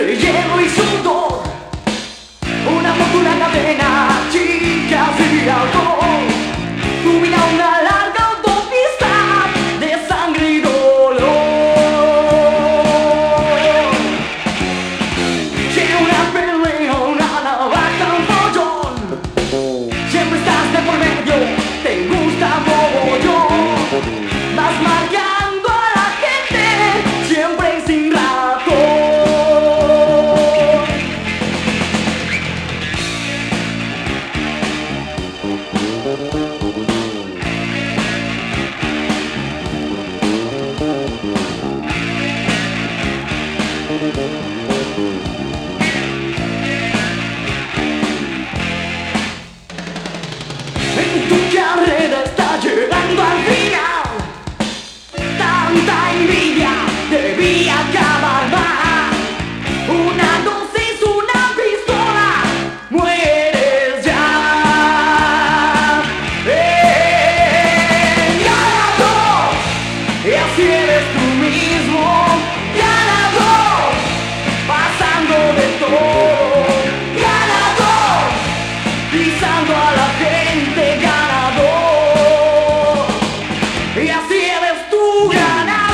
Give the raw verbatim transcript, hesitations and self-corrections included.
entre hielo y sudor, una moto, una cadena, chicas y alcohol. Subir a una larga autopista de sangre y dolor. Quiero una pelea, una navaja, un follón. Siempre estás de por medio, te gusta mogollón. Vas marcando a la gente, siempre y sin razón. En tu carrera está llegando al final. Tanta envidia debía acabar mal. Una dosis, una pistola, mueres ya. Eh, ganador, y así eres tú mismo. Ganador, pasando de todo. Ganador, pisando a la gente. Ganador, y así eres tú. Ganador.